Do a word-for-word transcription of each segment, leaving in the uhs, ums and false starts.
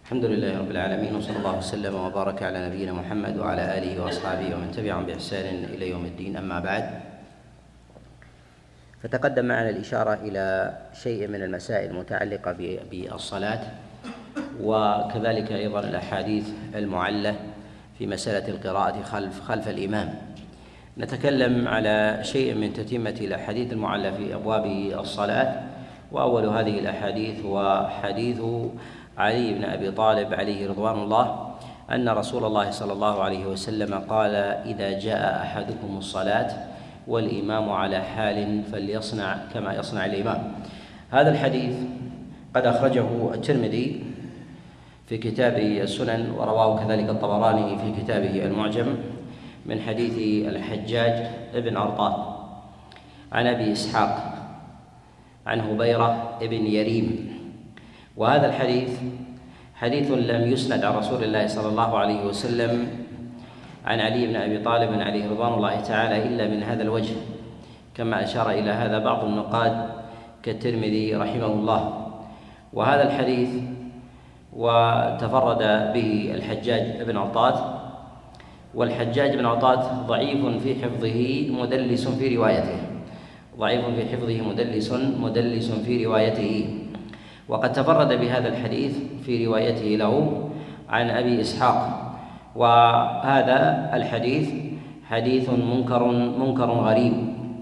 الحمد لله رب العالمين، وصلى الله وسلم وبارك على نبينا محمد وعلى آله وأصحابه ومن تبعهم بإحسان إلى يوم الدين. أما بعد، فتقدم معنا الإشارة إلى شيء من المسائل المتعلقة بالصلاة، وكذلك أيضا الأحاديث المعلة في مسألة القراءة خلف خلف الإمام. نتكلم على شيء من تتمة الأحاديث المعلة في أبواب الصلاة، وأول هذه الأحاديث هو حديث علي بن أبي طالب عليه رضوان الله أن رسول الله صلى الله عليه وسلم قال: إذا جاء أحدكم الصلاة والإمام على حال فليصنع كما يصنع الإمام. هذا الحديث قد أخرجه الترمذي في كتابه السنن، ورواه كذلك الطبراني في كتابه المعجم من حديث الحجاج بن أرطاة عن أبي إسحاق عن هبيرة بن يريم. وهذا الحديث حديث لم يسند عن رسول الله صلى الله عليه وسلم عن علي بن أبي طالب عليه رضوان الله تعالى إلا من هذا الوجه، كما أشار إلى هذا بعض النقاد كالترمذي رحمه الله. وهذا الحديث وتفرد به الحجاج بن أرطاة، والحجاج بن أرطاة ضعيف في حفظه مدلس في روايته ضعيف في حفظه مدلس مدلس في روايته وقد تفرد بهذا الحديث في روايته له عن أبي إسحاق. وهذا الحديث حديث منكر منكر غريب.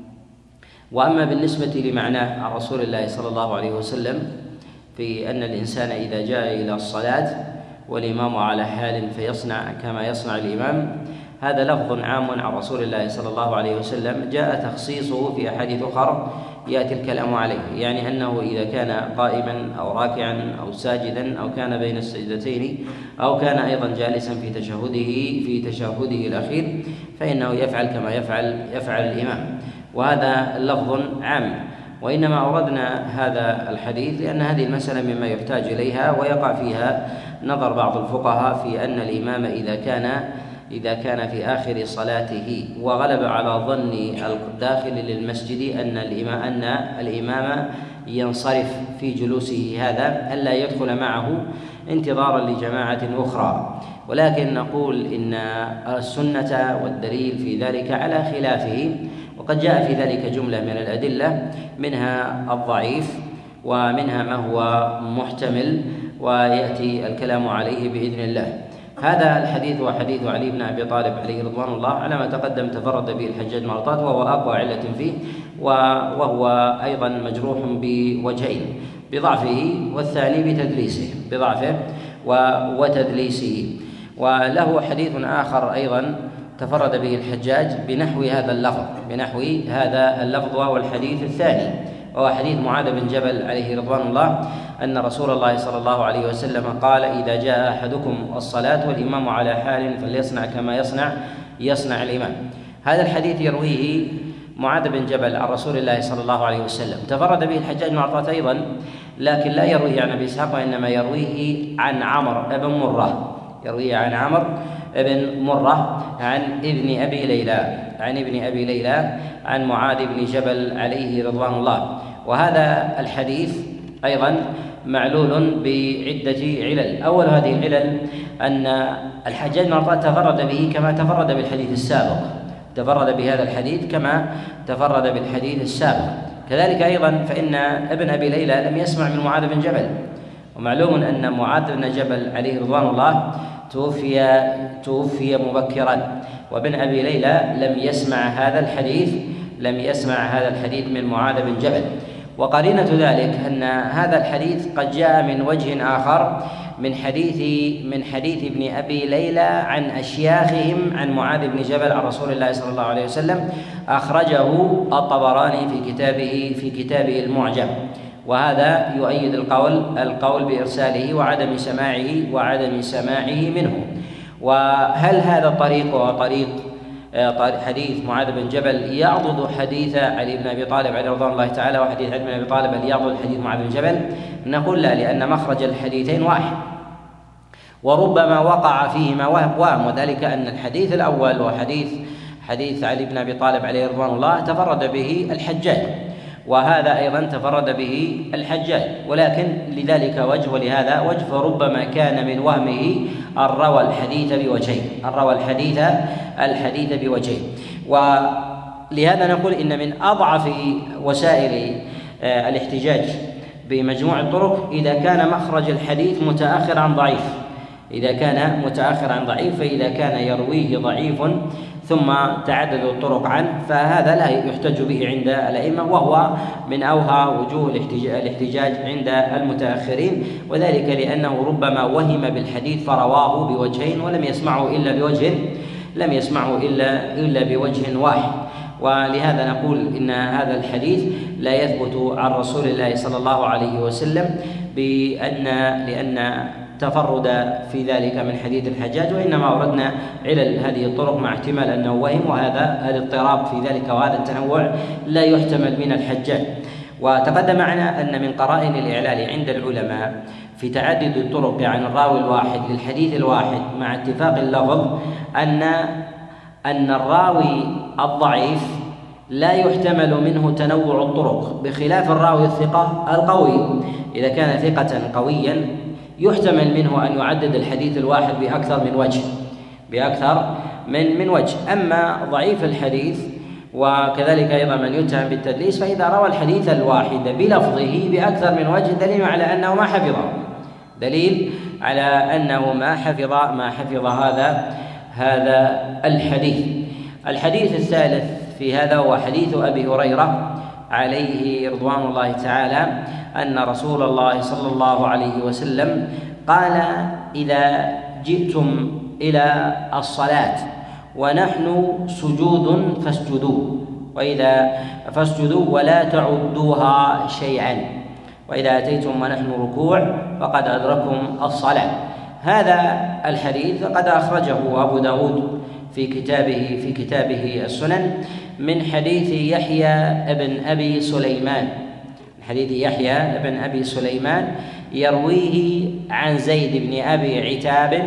وأما بالنسبة لمعناه عن رسول الله صلى الله عليه وسلم في أن الإنسان إذا جاء إلى الصلاة والإمام على حال فيصنع كما يصنع الإمام، هذا لفظ عام عن رسول الله صلى الله عليه وسلم جاء تخصيصه في أحاديث أخرى يأتي الكلام عليه، يعني أنه إذا كان قائما أو راكعا أو ساجدا أو كان بين السجدتين أو كان أيضا جالسا في تشهده في تشهده الأخير فإنه يفعل كما يفعل يفعل الإمام. وهذا لفظ عام، وإنما أوردنا هذا الحديث لأن هذه المسألة مما يحتاج إليها ويقع فيها نظر بعض الفقهاء في أن الإمام إذا كان إذا كان في آخر صلاته وغلب على ظن الداخل للمسجد أن الإمام أن الإمام ينصرف في جلوسه هذا ألا يدخل معه انتظارا لجماعة أخرى. ولكن نقول إن السنة والدليل في ذلك على خلافه، وقد جاء في ذلك جملة من الأدلة منها الضعيف ومنها ما هو محتمل ويأتي الكلام عليه بإذن الله. هذا الحديث هو حديث علي بن أبي طالب عليه رضوان الله، على ما تقدم تفرد به الحجاج بن أرطاة وهو أقوى علة فيه، وهو أيضا مجروح بوجهين: بضعفه والثاني بتدليسه بضعفه وتدليسه. وله حديث آخر أيضا تفرد به الحجاج بنحو هذا اللفظ بنحو هذا اللفظ وهو الحديث الثاني، وهو حديث معاذ بن جبل عليه رضوان الله أن رسول الله صلى الله عليه وسلم قال: إذا جاء أحدكم الصلاة والإمام على حال فليصنع كما يصنع يصنع الإمام. هذا الحديث يرويه معاذ بن جبل عن رسول الله صلى الله عليه وسلم، تفرد به الحجاج بن أرطاة أيضا، لكن لا يرويه عن أبي إسحاق، وإنما يرويه عن عمرو بن مرة يرويه عن عمرو بن مرة عن ابن أبي ليلى عن ابن أبي ليلى عن معاذ بن جبل عليه رضوان الله. وهذا الحديث أيضا معلول بعدة علل. أول هذه العلل أن الحجاج بن أرطاة تفرد به كما تفرد بالحديث السابق تفرد بهذا الحديث كما تفرد بالحديث السابق. كذلك أيضا فإن ابن أبي ليلى لم يسمع من معاذ بن جبل، ومعلوم أن معاذ بن جبل عليه رضوان الله توفي توفي مبكرا، وابن أبي ليلى لم يسمع هذا الحديث لم يسمع هذا الحديث من معاذ بن جبل. وقرينة ذلك أن هذا الحديث قد جاء من وجه آخر من حديث من حديث ابن أبي ليلى عن أشياخهم عن معاذ بن جبل عن رسول الله صلى الله عليه وسلم، أخرجه الطبراني في كتابه في كتابه المعجم. وهذا يؤيد القول القول بإرساله وعدم سماعه وعدم سماعه منه. وهل هذا الطريق هو طريق حديث معاذ بن جبل يعضد حديث علي بن أبي طالب عليه رضوان الله تعالى وحديث علي بن أبي طالب هل يعضد حديث معاذ بن جبل؟ نقول لا، لأن مخرج الحديثين واحد، وربما وقع فيهما وهم، وذلك أن الحديث الأول وحديث حديث علي بن أبي طالب عليه رضوان الله تفرد به الحجاج، وهذا أيضا تفرد به الحجاج، ولكن لذلك وجه ولهذا وجه، فربما كان من وهمه أن روى الحديث بوجهين أن روى الحديث الحديث بوجهين ولهذا نقول إن من أضعف وسائل الاحتجاج بمجموع الطرق إذا كان مخرج الحديث متأخر عن ضعيف إذا كان متأخر عن ضعيف فإذا كان يرويه ضعيف ثم تعدد الطرق عنه فهذا لا يحتج به عند الأئمة، وهو من أوهى وجوه الاحتجاج عند المتأخرين، وذلك لأنه ربما وهم بالحديث فرواه بوجهين ولم يسمعه إلا بوجه لم يسمعه إلا إلا بوجه واحد. ولهذا نقول إن هذا الحديث لا يثبت عن رسول الله صلى الله عليه وسلم بأن لأن تفرد في ذلك من حديث الحجاج، وإنما أوردنا علل هذه الطرق مع احتمال أنه وهم، وهذا الاضطراب في ذلك وهذا التنوع لا يحتمل من الحجاج. وتقدم معنا أن من قرائن الإعلال عند العلماء في تعدد الطرق عن الراوي الواحد للحديث الواحد مع اتفاق اللفظ أن أن الراوي الضعيف لا يحتمل منه تنوع الطرق، بخلاف الراوي الثقة القوي إذا كان ثقة قويا يحتمل منه أن يعدد الحديث الواحد بأكثر من وجه بأكثر من من وجه. أما ضعيف الحديث وكذلك أيضا من يتهم بالتدليس فإذا روى الحديث الواحد بلفظه بأكثر من وجه دليل على أنه ما حفظه دليل على أنه ما حفظ ما حفظ هذا هذا الحديث. الحديث الثالث في هذا هو حديث أبي هريرة عليه رضوان الله تعالى أن رسول الله صلى الله عليه وسلم قال: إذا جئتم إلى الصلاة ونحن سجود فاسجدوا، وإذا فاسجدوا ولا تعدوها شيئا، وإذا أتيتم ونحن ركوع فقد أدركم الصلاة. هذا الحديث قد أخرجه أبو داود في كتابه في كتابه السنن من حديث يحيى بن أبي سليمان حديث يحيى بن أبي سليمان يرويه عن زيد بن أبي عتاب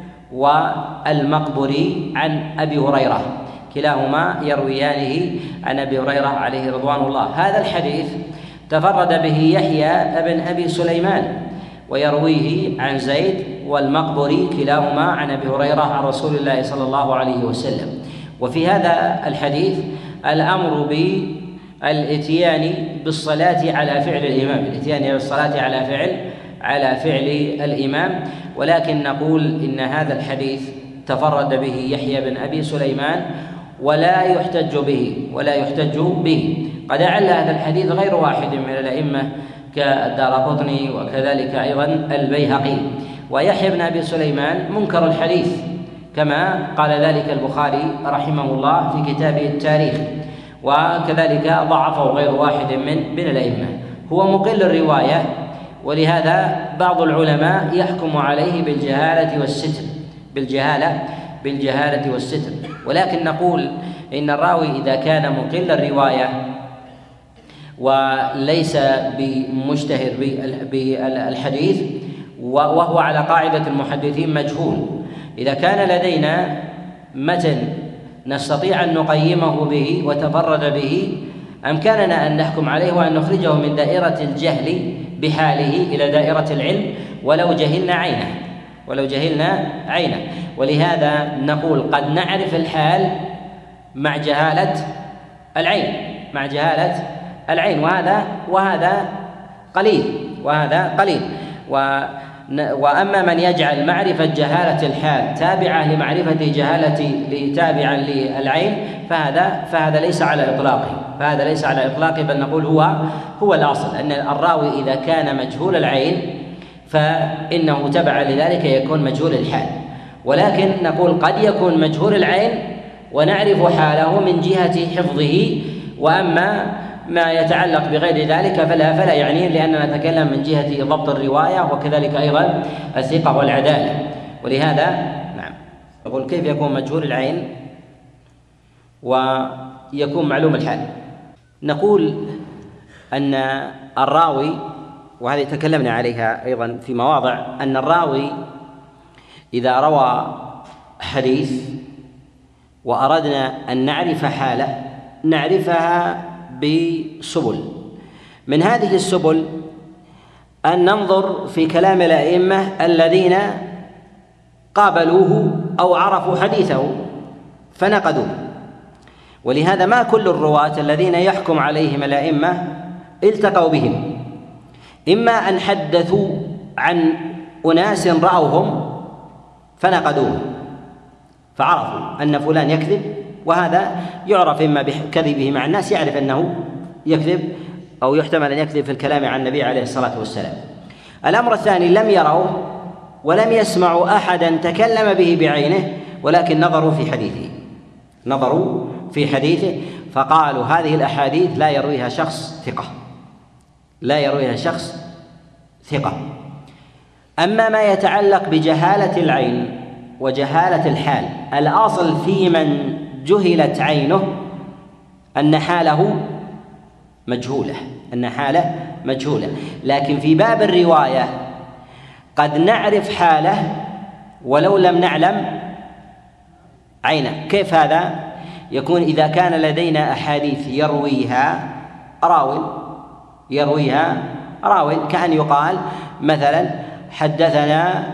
والمقبري عن أبي هريرة، كلاهما يرويانه عن أبي هريرة عليه رضوان الله. هذا الحديث تفرد به يحيى بن أبي سليمان ويرويه عن زيد والمقبري كلاهما عن أبي هريرة عن رسول الله صلى الله عليه وسلم. وفي هذا الحديث الأمر بالإتيان بالصلاة على فعل الإمام الإتيان بالصلاة على فعل على فعل الإمام ولكن نقول إن هذا الحديث تفرد به يحيى بن أبي سليمان ولا يحتج به ولا يحتج به قد أعل هذا الحديث غير واحد من الأئمة كالدارقطني وكذلك أيضا البيهقي. ويحيى بن أبي سليمان منكر الحديث كما قال ذلك البخاري رحمه الله في كتابه التاريخ، وكذلك ضعفه غير واحد من من الأئمة. هو مقل الرواية، ولهذا بعض العلماء يحكم عليه بالجهالة والستر بالجهالة بالجهالة والستر ولكن نقول إن الراوي إذا كان مقل الرواية وليس بمشتهر بالحديث وهو على قاعدة المحدثين مجهول، إذا كان لدينا متن نستطيع أن نقيمه به وتفرد به أمكننا أن نحكم عليه وأن نخرجه من دائرة الجهل بحاله إلى دائرة العلم ولو جهلنا عينه ولو جهلنا عينه ولهذا نقول قد نعرف الحال مع جهالة العين مع جهالة العين وهذا وهذا قليل وهذا قليل و وأما من يجعل معرفة جهالة الحال تابعة لمعرفة جهالة تابعا للعين فهذا فهذا ليس على إطلاقه فهذا ليس على إطلاقه بل نقول هو هو الأصل أن الراوي إذا كان مجهول العين فإنه تبع لذلك يكون مجهول الحال، ولكن نقول قد يكون مجهول العين ونعرف حاله من جهة حفظه، وأما ما يتعلق بغير ذلك فلا فلا يعني لأننا نتكلم من جهة ضبط الرواية وكذلك أيضا الثقة والعدالة. ولهذا نعم أقول كيف يكون مجهول العين ويكون معلوم الحال؟ نقول أن الراوي وهذه تكلمنا عليها أيضا في مواضع أن الراوي إذا روى حديث وأردنا أن نعرف حاله نعرفها بسبل من هذه السبل أن ننظر في كلام الأئمة الذين قابلوه أو عرفوا حديثه فنقدوه. ولهذا ما كل الرواة الذين يحكم عليهم الأئمة التقوا بهم، إما أن حدثوا عن أناس رأوهم فنقدوه فعرفوا أن فلان يكذب، وهذا يعرف إما بكذبه مع الناس، يعرف أنه يكذب أو يحتمل أن يكذب في الكلام عن النبي عليه الصلاة والسلام. الأمر الثاني لم يروا ولم يسمعوا أحدا تكلم به بعينه، ولكن نظروا في حديثه نظروا في حديثه فقالوا هذه الأحاديث لا يرويها شخص ثقة لا يرويها شخص ثقة. أما ما يتعلق بجهالة العين وجهالة الحال، الأصل في من جهلت عينه أن حاله مجهولة أن حاله مجهولة لكن في باب الرواية قد نعرف حاله ولو لم نعلم عينه. كيف هذا يكون؟ إذا كان لدينا أحاديث يرويها راوي يرويها راوي كأن يقال مثلا حدثنا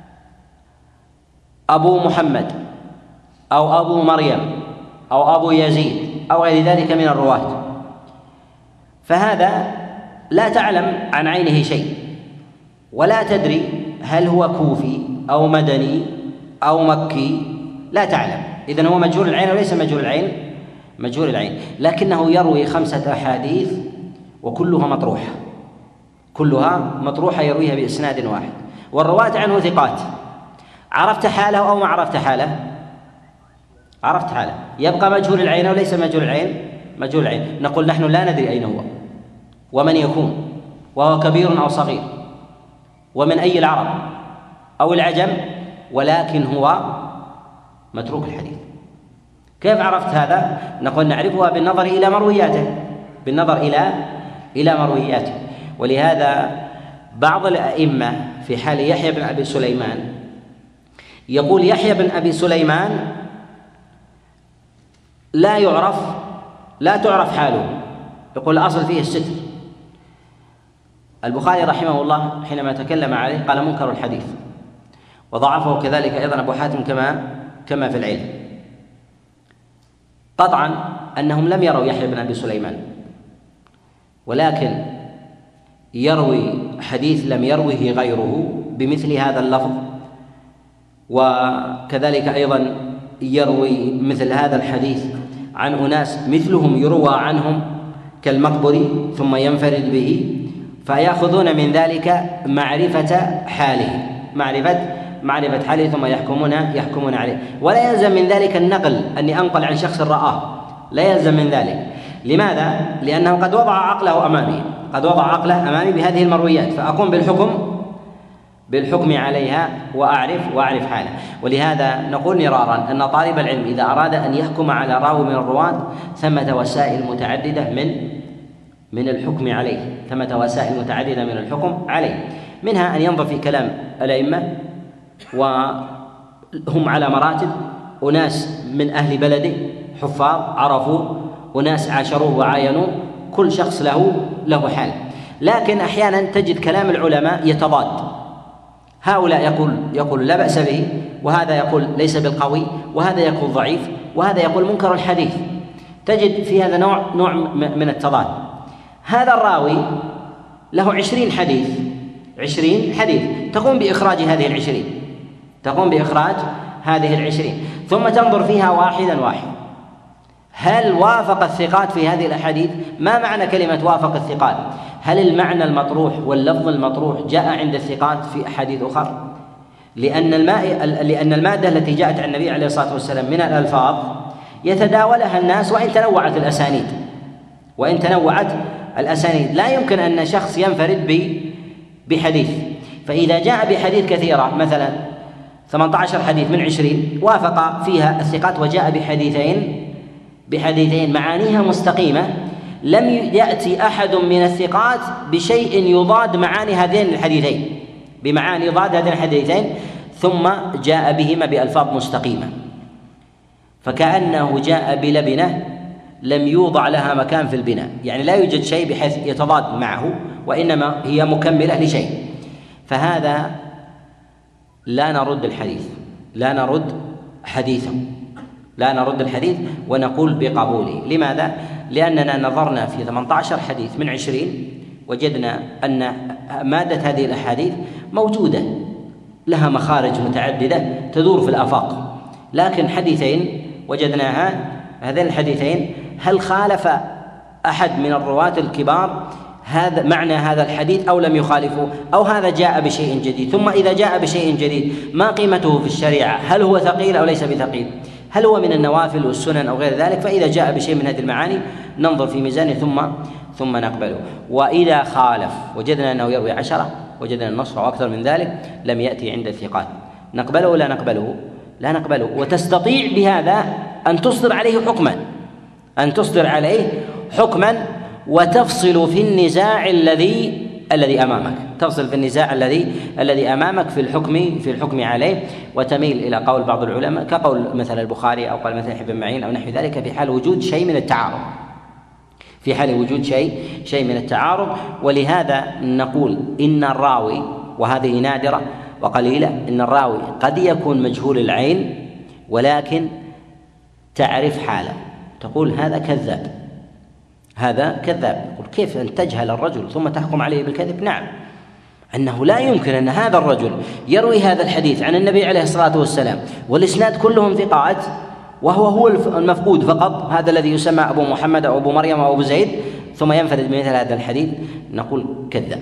أبو محمد أو أبو مريم أو أبو يزيد أو غير ذلك من الرواة، فهذا لا تعلم عن عينه شيء ولا تدري هل هو كوفي أو مدني أو مكي، لا تعلم. إذن هو مجهول العين وليس مجهول العين مجهول العين لكنه يروي خمسة أحاديث وكلها مطروحة كلها مطروحة يرويها بإسناد واحد، والرواة عنه ثقات. عرفت حاله أو ما عرفت حاله؟ عرفت حاله. يبقى مجهول العين وليس مجهول العين مجهول العين. نقول نحن لا ندري أين هو ومن يكون، وهو كبير أو صغير، ومن أي العرب أو العجم، ولكن هو متروك الحديث. كيف عرفت هذا؟ نقول نعرفها بالنظر إلى مروياته بالنظر إلى إلى مروياته. ولهذا بعض الأئمة في حال يحيى بن أبي سليمان يقول يحيى بن أبي سليمان لا يعرف لا تعرف حاله، يقول الأصل فيه الستر. البخاري رحمه الله حينما تكلم عليه قال منكر الحديث، وضعفه كذلك أيضا أبو حاتم كما كما في العلم. قطعا أنهم لم يروا يحيى بن أبي سليمان، ولكن يروي حديث لم يروه غيره بمثل هذا اللفظ، وكذلك أيضا يروي مثل هذا الحديث عن أناس مثلهم يروى عنهم كالمقبري ثم ينفرد به، فيأخذون من ذلك معرفة حاله معرفة معرفة حاله ثم يحكمون يحكمون عليه. ولا يلزم من ذلك النقل أني أنقل عن شخص رآه، لا يلزم من ذلك. لماذا؟ لأنه قد وضع عقله أمامي قد وضع عقله أمامي بهذه المرويات، فأقوم بالحكم بالحكم عليها وأعرف وأعرف حاله. ولهذا نقول مرارا أن طالب العلم إذا أراد أن يحكم على راوي من الرواة ثمة وسائل متعددة من من الحكم عليه ثمة وسائل متعددة من الحكم عليه منها أن ينظر في كلام الأئمة، وهم على مراتب، أناس من أهل بلده حفاظ عرفوا، أناس عاشروه وعاينوا، كل شخص له له حال. لكن أحيانا تجد كلام العلماء يتضاد، هؤلاء يقول يقول لا بأس به، وهذا يقول ليس بالقوي، وهذا يقول ضعيف، وهذا يقول منكر الحديث. تجد في هذا نوع نوع من التضاد. هذا الراوي له عشرين حديث عشرين حديث تقوم بإخراج هذه العشرين تقوم بإخراج هذه العشرين ثم تنظر فيها واحدا واحدا هل وافق الثقات في هذه الأحاديث؟ ما معنى كلمة وافق الثقات؟ هل المعنى المطروح واللفظ المطروح جاء عند الثقات في أحاديث أخرى؟ لأن الماء لأن المادة التي جاءت عن النبي عليه الصلاة والسلام من الألفاظ يتداولها الناس وإن تنوعت الأسانيد وإن تنوعت الأسانيد لا يمكن أن شخص ينفرد بحديث. فإذا جاء بحديث كثيرة مثلا ثمانية عشر حديث من عشرين وافق فيها الثقات وجاء بحديثين بحديثين معانيها مستقيمة، لم يأتي أحد من الثقات بشيء يضاد معاني هذين الحديثين بمعاني يضاد هذين الحديثين ثم جاء بهما بألفاظ مستقيمة، فكأنه جاء بلبنة لم يوضع لها مكان في البناء، يعني لا يوجد شيء بحيث يتضاد معه، وإنما هي مكملة لشيء، فهذا لا نرد الحديث لا نرد حديثه لا نرد الحديث ونقول بقبوله. لماذا؟ لأننا نظرنا في ثمانية عشر حديث من عشرين، وجدنا أن مادة هذه الأحاديث موجودة لها مخارج متعددة تدور في الآفاق، لكن حديثين وجدناها، هذين الحديثين هل خالف أحد من الرواة الكبار هذا معنى هذا الحديث أو لم يخالفه، أو هذا جاء بشيء جديد؟ ثم إذا جاء بشيء جديد ما قيمته في الشريعة؟ هل هو ثقيل أو ليس بثقيل؟ هل هو من النوافل والسنن أو غير ذلك؟ فإذا جاء بشيء من هذه المعاني ننظر في ميزانه ثم ثم نقبله. وإذا خالف وجدنا أنه يروي عشرة، وجدنا النص أو أكثر من ذلك، لم يأتي عند الثقات، نقبله ولا نقبله؟ لا نقبله. وتستطيع بهذا أن تصدر عليه حكما أن تصدر عليه حكما وتفصل في النزاع الذي الذي أمامك تفصل في النزاع الذي الذي أمامك في الحكم في الحكم عليه، وتميل إلى قول بعض العلماء كقول مثلا البخاري أو قال مثلا ابن معين أو نحو ذلك في حال وجود شيء من التعارض في حال وجود شيء شيء من التعارض. ولهذا نقول إن الراوي، وهذه نادرة وقليلة، إن الراوي قد يكون مجهول العين ولكن تعرف حاله، تقول هذا كذاب هذا كذاب يقول كيف أن تجهل الرجل ثم تحكم عليه بالكذب؟ نعم، أنه لا يمكن أن هذا الرجل يروي هذا الحديث عن النبي عليه الصلاة والسلام والإسناد كلهم ثقات وهو هو المفقود فقط، هذا الذي يسمى أبو محمد أو أبو مريم أو أبو زيد، ثم ينفرد بمثل هذا الحديث، نقول كذاب.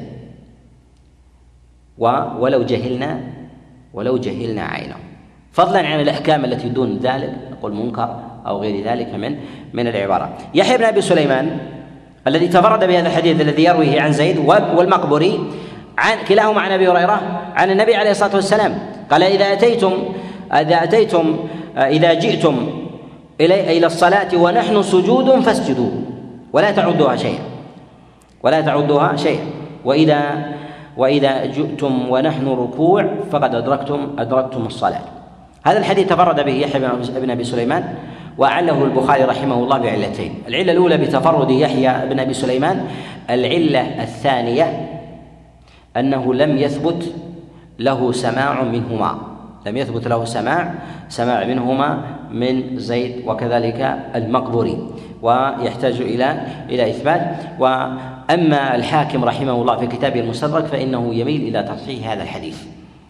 ولو جهلنا ولو جهلنا عينه، فضلا عن الأحكام التي دون ذلك، نقول منكر أو غير ذلك من من العبارة. يحيى بن أبي سليمان الذي تفرد بهذا الحديث الذي يرويه عن زيد والمقبري عن كلاهما عن أبي هريرة عن النبي عليه الصلاة والسلام قال إذا أتيتم إذا أتيتم إذا جئتم إلى إلى الصلاة ونحن سجود فاسجدوا ولا تعدوها شيئا ولا تعدوها شيئا وإذا وإذا جئتم ونحن ركوع فقد أدركتم أدركتم الصلاة. هذا الحديث تفرد به يحيى بن أبي سليمان، وعله البخاري رحمه الله بعلتين. العلة الأولى بتفرد يحيى بن أبي سليمان، العلة الثانية أنه لم يثبت له سماع منهما لم يثبت له سماع سماع منهما من زيد وكذلك المقبري، ويحتاج إلى إلى إثبات. وأما الحاكم رحمه الله في كتابه المستدرك فإنه يميل إلى تصحيح هذا الحديث،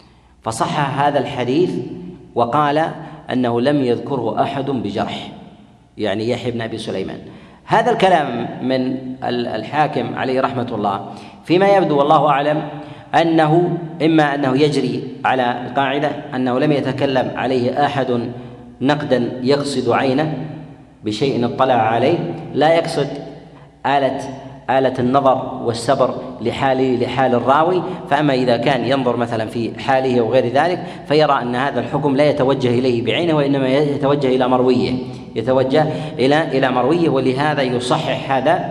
فصحح هذا الحديث وقال أنه لم يذكره أحد بجرح، يعني يحيى بن أبي سليمان. هذا الكلام من الحاكم عليه رحمة الله فيما يبدو والله أعلم أنه إما أنه يجري على القاعدة أنه لم يتكلم عليه أحد نقدا يقصد عينه بشيء اطلع عليه، لا يقصد آلة آلة النظر والسبر لحال لحال الراوي. فأما إذا كان ينظر مثلا في حاله وغير ذلك فيرى أن هذا الحكم لا يتوجه إليه بعينه، وإنما يتوجه إلى مرويه يتوجه إلى إلى مرويه ولهذا يصحح هذا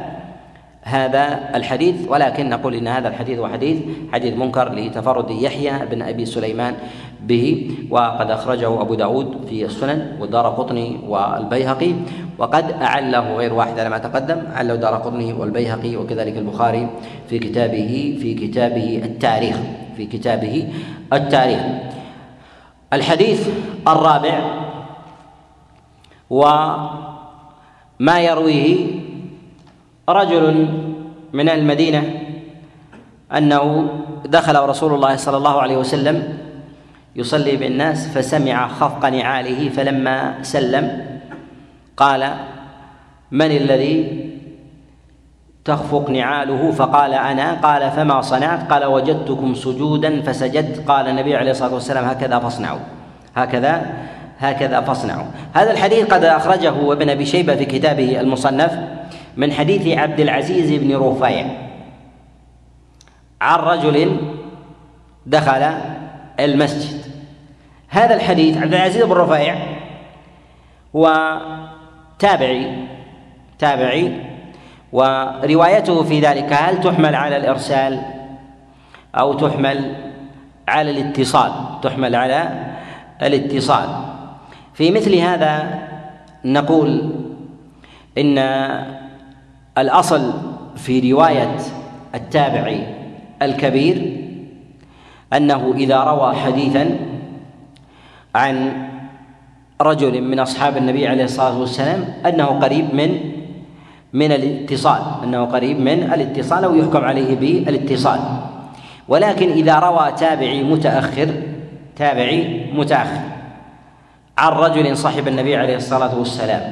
هذا الحديث. ولكن نقول إن هذا الحديث هو حديث حديث منكر لتفرد يحيى بن أبي سليمان به، وقد أخرجه أبو داود في السنن والدارقطني والبيهقي، وقد أعله غير واحد على ما تقدم، أعله الدارقطني والبيهقي وكذلك البخاري في كتابه في كتابه التاريخ في كتابه التاريخ. الحديث الرابع وما يرويه رجل من المدينة أنه دخل رسول الله صلى الله عليه وسلم يصلي بالناس فسمع خفق نعاله، فلما سلم قال من الذي تخفق نعاله؟ فقال أنا. قال فما صنعت؟ قال وجدتكم سجودا فسجدت. قال النبي عليه الصلاة والسلام هكذا فاصنعوا هكذا هكذا فاصنعوا. هذا الحديث قد أخرجه ابن أبي شيبة في كتابه المصنف من حديث عبد العزيز بن رفيع عن رجل دخل المسجد. هذا الحديث عبد العزيز بن رفيع هو تابعي تابعي وروايته في ذلك هل تحمل على الإرسال أو تحمل على الاتصال تحمل على الاتصال. في مثل هذا نقول إن الأصل في رواية التابعي الكبير أنه إذا روى حديثا عن رجل من أصحاب النبي عليه الصلاة والسلام أنه قريب من من الاتصال أنه قريب من الاتصال أو يحكم عليه بالاتصال. ولكن إذا روى تابعي متأخر تابعي متأخر عن رجل صاحب النبي عليه الصلاة والسلام،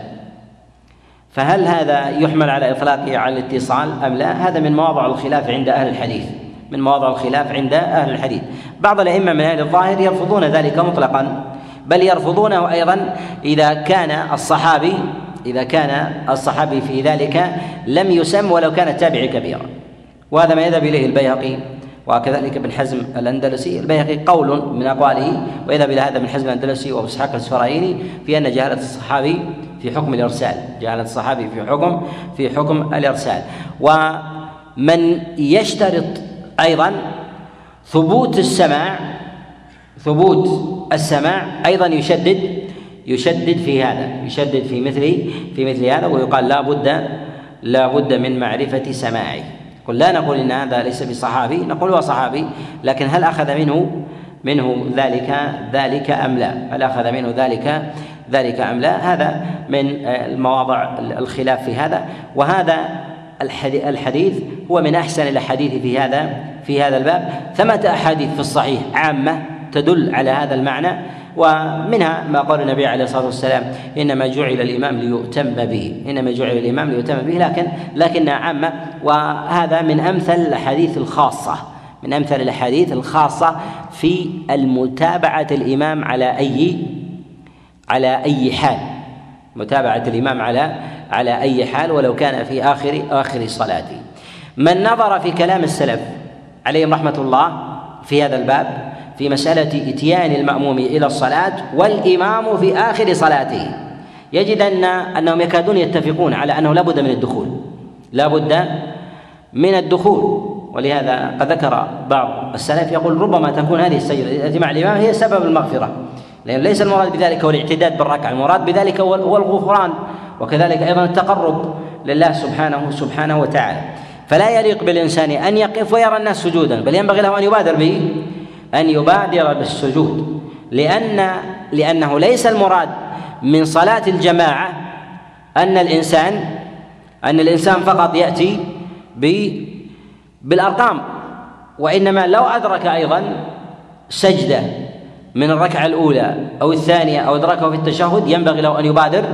فهل هذا يحمل على إطلاقه على الاتصال أم لا؟ هذا من مواضع الخلاف عند أهل الحديث من مواضع الخلاف عند أهل الحديث. بعض الأئمة من أهل الظاهر يرفضون ذلك مطلقا، بل يرفضونه أيضا إذا كان الصحابي إذا كان الصحابي في ذلك لم يسم ولو كان التابعي كبيرا، وهذا ما يذهب إليه البيهقي وكذلك ابن حزم الأندلسي. البيهقي قول من أقواله ويذهب إلى هذا ابن حزم الأندلسي وأبو إسحاق السفرايني في أن جهالة الصحابي في حكم الإرسال جهالة الصحابي في حكم في حكم الإرسال. ومن يشترط أيضا ثبوت السماع ثبوت السماع أيضا يشدد يشدد في هذا يشدد في مثل في مثل هذا ويقال لا بد لا بد من معرفة سماعه. قل لا نقول إن هذا ليس بصحابي، نقول هو صحابي، لكن هل أخذ منه منه ذلك ذلك أم لا؟ هل أخذ منه ذلك ذلك أم لا؟ هذا من المواضع الخلاف في هذا. وهذا الحديث هو من أحسن الأحاديث في هذا في هذا الباب. ثمة أحاديث في الصحيح عامة تدل على هذا المعنى، ومنها ما قال النبي عليه الصلاة والسلام إنما جعل الإمام ليؤتم به إنما جعل الإمام ليؤتم به لكن لكنها عامة. وهذا من أمثل الأحاديث الخاصة من أمثل الأحاديث الخاصة في المتابعة الإمام على أي على أي حال متابعة الإمام على على أي حال ولو كان في آخر آخر صلاته. من نظر في كلام السلف عليهم رحمة الله في هذا الباب في مسألة إتيان المأموم إلى الصلاة والإمام في آخر صلاته يجد أن أنهم يكادون يتفقون على أنه لا بد من الدخول لا بد من الدخول ولهذا قد ذكر بعض السلف يقول ربما تكون هذه السجدة التي مع الإمام هي سبب المغفرة، لأن ليس المراد بذلك هو الاعتداد بالركعة، المراد بذلك هو الغفران وكذلك أيضا التقرب لله سبحانه سبحانه وتعالى. فلا يليق بالإنسان أن يقف ويرى الناس سجودا، بل ينبغي له أن يبادر به أن يبادر بالسجود، لأن لأنه ليس المراد من صلاة الجماعة أن الإنسان أن الإنسان فقط يأتي بالأرقام، وإنما لو أدرك أيضا سجدة من الركعة الأولى أو الثانية أو أدركه في التشهد ينبغي له أن يبادر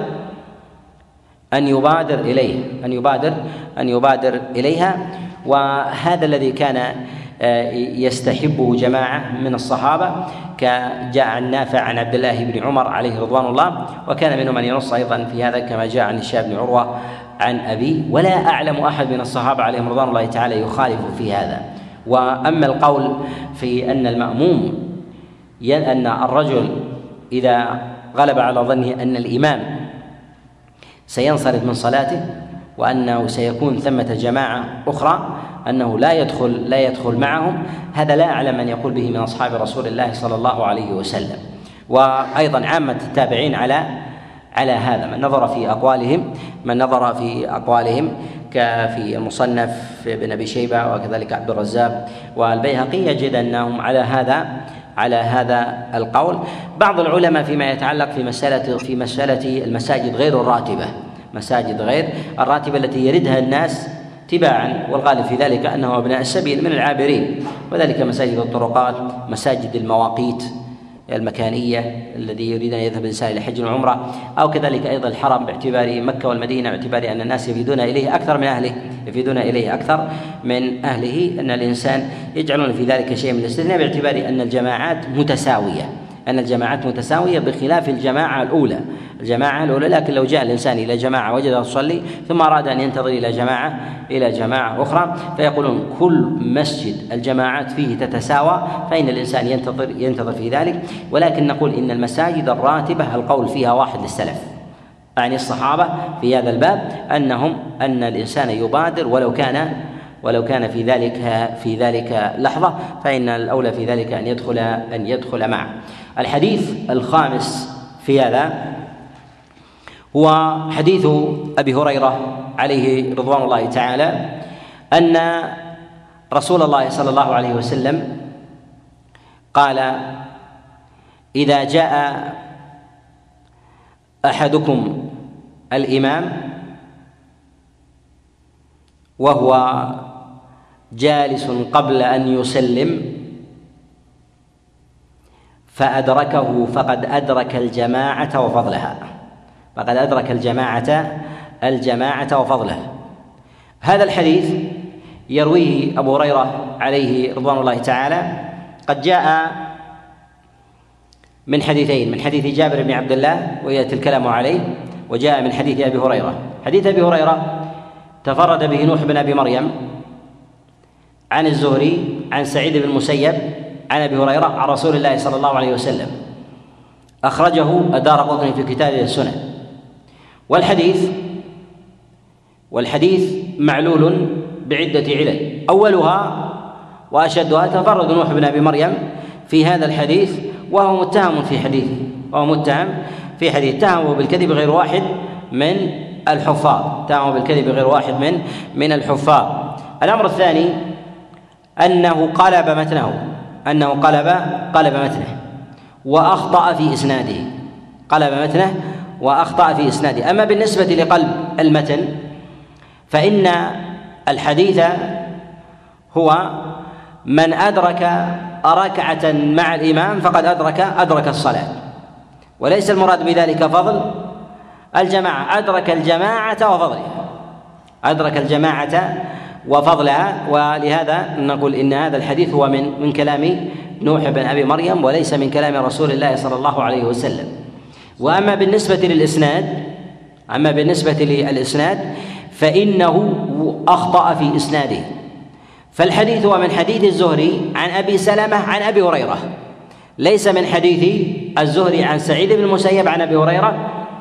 أن يبادر إليه أن يبادر أن يبادر إليها. وهذا الذي كان يستحبه جماعة من الصحابة كجاء عن نافع عن عبد الله بن عمر عليه رضوان الله، وكان منهم من ينص أيضا في هذا كما جاء عن هشام بن عروة عن أبي، ولا أعلم أحد من الصحابة عليهم رضوان الله تعالى يخالف في هذا. وأما القول في أن المأموم أن الرجل إذا غلب على ظنه أن الإمام سينصرف من صلاته وأنه سيكون ثمة جماعة أخرى أنه لا يدخل لا يدخل معهم، هذا لا أعلم من يقول به من أصحاب رسول الله صلى الله عليه وسلم. وأيضا عامة التابعين على على هذا. من نظر في أقوالهم من نظر في أقوالهم كفي المصنف ابن أبي شيبة وكذلك عبد الرزاق والبيهقي يجد أنهم على هذا على هذا القول. بعض العلماء فيما يتعلق في مسألة في مسألة المساجد غير الراتبة مساجد غير الراتبة التي يردها الناس تباعا، والغالب في ذلك أنه أبناء السبيل من العابرين، وذلك مساجد الطرقات، مساجد المواقيت المكانية الذي يريد أن يذهب الإنسان إلى حج وعمرة، أو كذلك أيضا الحرم باعتبار مكة والمدينة باعتبار أن الناس يفيدون إليه أكثر من أهله يفيدون إليه أكثر من أهله أن الإنسان يجعلون في ذلك شيء من الاستثناء باعتبار أن الجماعات متساوية أن الجماعات متساوية بخلاف الجماعة الأولى الجماعة الأولى لكن لو جاء الإنسان إلى جماعة وجدها تصلي ثم أراد أن ينتظر إلى جماعة إلى جماعة أخرى فيقولون كل مسجد الجماعات فيه تتساوى فإن الإنسان ينتظر ينتظر في ذلك. ولكن نقول إن المساجد الراتبة القول فيها واحد للسلف يعني الصحابة في هذا الباب أنهم أن الإنسان يبادر ولو كان ولو كان في ذلك في ذلك لحظة، فإن الأولى في ذلك أن يدخل أن يدخل معه. الحديث الخامس في هذا هو حديث أبي هريرة عليه رضوان الله تعالى أن رسول الله صلى الله عليه وسلم قال: إذا جاء أحدكم الإمام وهو جالس قبل أن يسلم فأدركه فقد أدرك الجماعة وفضلها فقد أدرك الجماعة الجماعة وفضلها. هذا الحديث يرويه أبو هريرة عليه رضوان الله تعالى، قد جاء من حديثين: من حديث جابر بن عبد الله ويأتي الكلام عليه، وجاء من حديث أبي هريرة. حديث أبي هريرة تفرد به نوح بن أبي مريم عن الزهري عن سعيد بن المسيب عن أبي هريرة عن رسول الله صلى الله عليه وسلم، أخرجه الدارقطني في كتابه السنن. والحديث والحديث معلول بعدة علل، أولها وأشدها تفرد نوح بن أبي مريم في هذا الحديث، وهو متهم في حديثه وهو متهم في حديث اتهمه بالكذب غير واحد من الحفاظ اتهمه بالكذب غير واحد من من الحفاظ. الأمر الثاني أنه قلب متنه أنه قلب قلب متنه وأخطأ في إسناده قلب متنه وأخطأ في إسناده. أما بالنسبة لقلب المتن فإن الحديث هو: من أدرك ركعة مع الإمام فقد أدرك أدرك الصلاة، وليس المراد بذلك فضل الجماعة، أدرك الجماعة وفضلها أدرك الجماعة وفضلها. ولهذا نقول إن هذا الحديث هو من من كلام نوح بن أبي مريم وليس من كلام رسول الله صلى الله عليه وسلم. وأما بالنسبة للإسناد أما بالنسبة للإسناد فإنه أخطأ في إسناده، فالحديث هو من حديث الزهري عن أبي سلمة عن أبي هريرة، ليس من حديث الزهري عن سعيد بن المسيب عن أبي هريرة.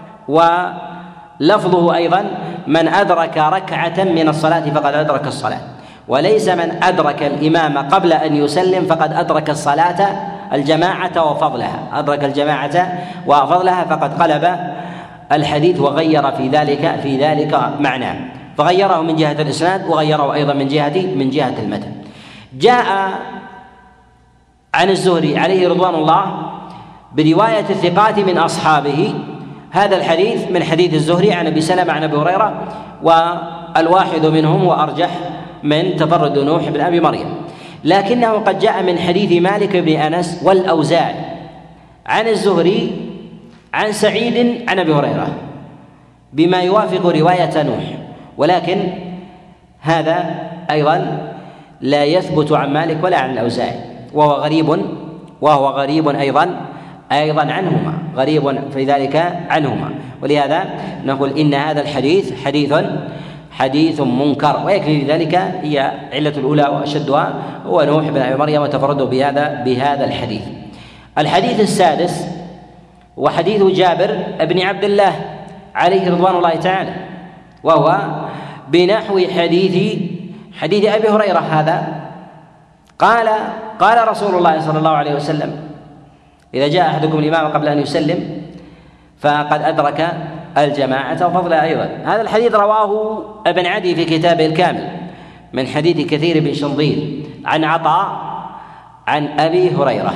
ولفظه أيضا: من أدرك ركعة من الصلاة فقد أدرك الصلاة، وليس من أدرك الإمام قبل أن يسلم فقد أدرك الصلاة الجماعة وفضلها أدرك الجماعة وفضلها فقد قلب الحديث وغير في ذلك في ذلك معناه، فغيره من جهة الإسناد وغيره أيضا من جهة من جهة المتن. جاء عن الزهري عليه رضوان الله برواية الثقات من أصحابه هذا الحديث من حديث الزهري عن أبي سلمة عن أبي هريرة، والواحد منهم وأرجح من تفرد نوح بن أبي مريم، لكنه قد جاء من حديث مالك بن أنس والأوزاعي عن الزهري عن سعيد عن أبي هريرة بما يوافق رواية نوح، ولكن هذا أيضا لا يثبت عن مالك ولا عن الأوزاعي، وهو غريب وهو غريب أيضا أيضا عنهما غريب في ذلك عنهما. ولهذا نقول إن هذا الحديث حديث حديث منكر، ويكفي ذلك هي علة الأولى وأشدها هو نوح بن أبي مريم وتفرده بهذا بهذا الحديث. الحديث السادس وحديث جابر بن عبد الله عليه رضوان الله تعالى، وهو بنحو حديث حديث أبي هريرة هذا. قال قال رسول الله صلى الله عليه وسلم: إذا جاء أحدكم الإمام قبل أن يسلم فقد أدرك الجماعة وفضلها أيضا. هذا الحديث رواه ابن عدي في كتابه الكامل من حديث كثير بن شنظير عن عطاء عن أبي هريرة،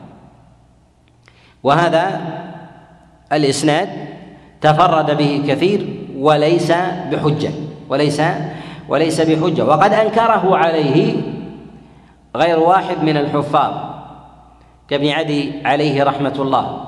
وهذا الإسناد تفرد به كثير وليس بحجة وليس وليس بحجة وقد أنكره عليه غير واحد من الحفاظ كابن عدي عليه رحمة الله.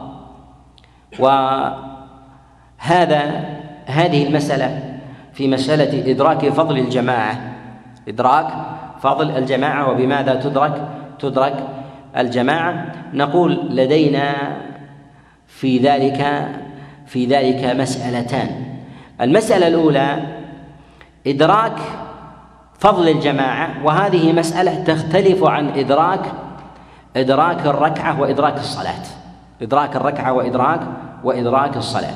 وهذا هذه المسألة في مسألة إدراك فضل الجماعة إدراك فضل الجماعة وبماذا تدرك تدرك الجماعة، نقول لدينا في ذلك في ذلك مسألتان. المسألة الأولى إدراك فضل الجماعة، وهذه مسألة تختلف عن إدراك إدراك الركعة وإدراك الصلاة إدراك الركعة وإدراك وإدراك الصلاة.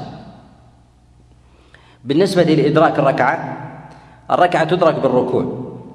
بالنسبة لإدراك الركعة، الركعة تدرك بالركوع،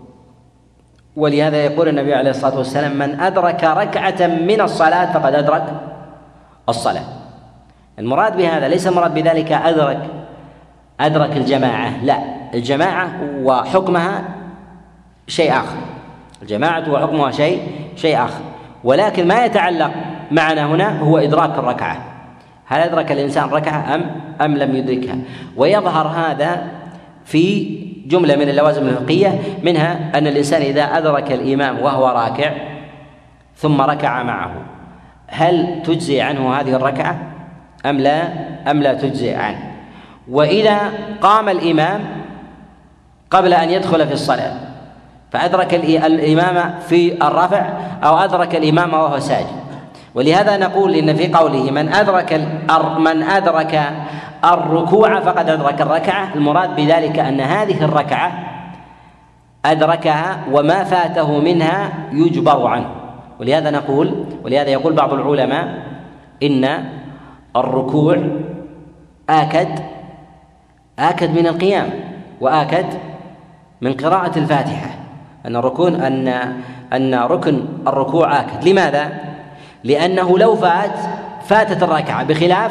ولهذا يقول النبي عليه الصلاة والسلام: من أدرك ركعة من الصلاة فقد أدرك الصلاة. المراد بهذا ليس المراد بذلك أدرك أدرك الجماعة، لا، الجماعة وحكمها شيء آخر، الجماعة وحكمها شيء شيء آخر، ولكن ما يتعلق معنا هنا هو إدراك الركعة، هل أدرك الإنسان ركعة أم أم لم يدركها؟ ويظهر هذا في جملة من اللوازم الفقهية، منها أن الإنسان إذا أدرك الإمام وهو راكع ثم ركع معه، هل تجزي عنه هذه الركعة أم لا أم لا تجزي عنه؟ وإذا قام الإمام قبل أن يدخل في الصلاة فأدرك الإمام في الرفع أو أدرك الإمام وهو ساجد، ولهذا نقول إن في قوله من أدرك من أدرك الركوع فقد أدرك الركعة، المراد بذلك أن هذه الركعة أدركها وما فاته منها يجبر عنه. ولهذا نقول ولهذا يقول بعض العلماء إن الركوع آكد آكد من القيام وآكد من قراءة الفاتحة، أن الركون أن أن ركن الركوع آكد. لماذا؟ لأنه لو فات فاتت الركعة، بخلاف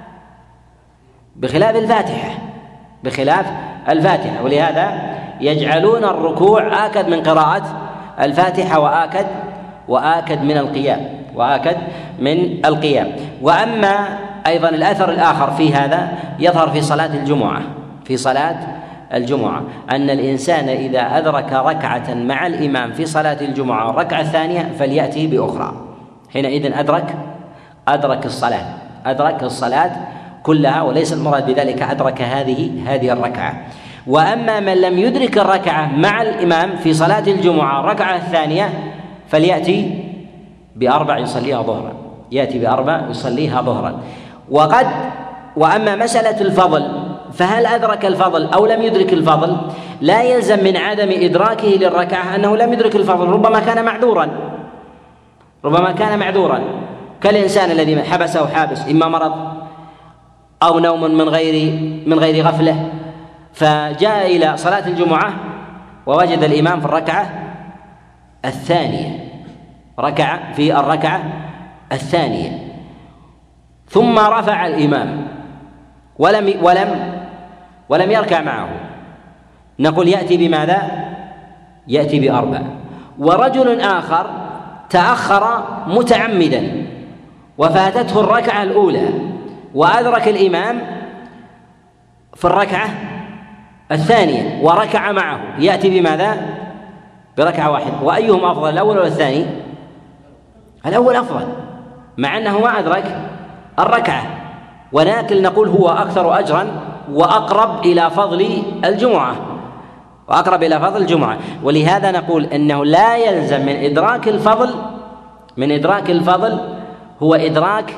بخلاف الفاتحة بخلاف الفاتحة ولهذا يجعلون الركوع آكد من قراءة الفاتحة وآكد وآكد من القيام وآكد من القيام. وأما أيضا الأثر الآخر في هذا يظهر في صلاة الجمعة في صلاة الجمعة أن الإنسان إذا أدرك ركعة مع الإمام في صلاة الجمعة والركعة الثانية فليأتي بأخرى، حينئذ أدرك أدرك الصلاة أدرك الصلاة كلها، وليس المراد بذلك أدرك هذه هذه الركعة. وأما من لم يدرك الركعة مع الإمام في صلاة الجمعة الركعة الثانية فليأتي بأربع يصليها ظهرا يأتي بأربع يصليها ظهرا. وقد وأما مسألة الفضل فهل أدرك الفضل أو لم يدرك الفضل، لا يلزم من عدم إدراكه للركعة أنه لم يدرك الفضل، ربما كان معذورا ربما كان معذورا كالإنسان الذي حبسه حابس إما مرض أو نوم من غير من غير غفلة، فجاء إلى صلاة الجمعة ووجد الإمام في الركعة الثانية ركع في الركعة الثانية ثم رفع الإمام ولم ولم ولم يركع معه، نقول يأتي بماذا؟ يأتي بأربع. ورجل آخر تأخر متعمدا وفاتته الركعة الأولى وأدرك الإمام في الركعة الثانية وركع معه، يأتي بماذا؟ بركعة واحدة. وأيهم أفضل، الأول ولا الثاني؟ الأول أفضل، مع أنه ما أدرك الركعة، ولكن نقول هو أكثر أجرا وأقرب إلى فضل الجمعة وأقرب إلى فضل الجمعة. ولهذا نقول أنه لا يلزم من إدراك الفضل من إدراك الفضل هو إدراك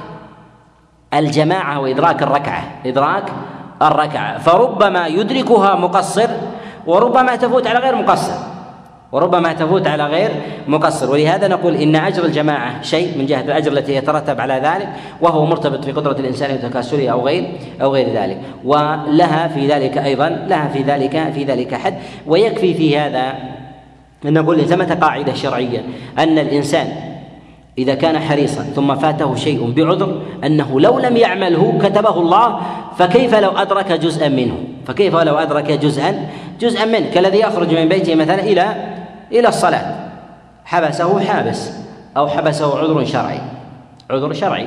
الجماعة وإدراك الركعة إدراك الركعة فربما يدركها مقصر وربما تفوت على غير مقصر وربما تفوت على غير مقصر. ولهذا نقول إن أجر الجماعة شيء من جهة الأجر التي يترتب على ذلك، وهو مرتبط في قدرة الإنسان وتكاسله أو غير أو غير ذلك، ولها في ذلك أيضا لها في ذلك في ذلك حد. ويكفي في هذا أن نقول ثمة قاعدة شرعية أن الإنسان إذا كان حريصا ثم فاته شيء بعذر أنه لو لم يعمله كتبه الله، فكيف لو أدرك جزءا منه فكيف لو أدرك جزءا جزءا منه كالذي يخرج من بيته مثلا إلى إلى الصلاة، حبسه حابس أو حبسه عذر شرعي عذر شرعي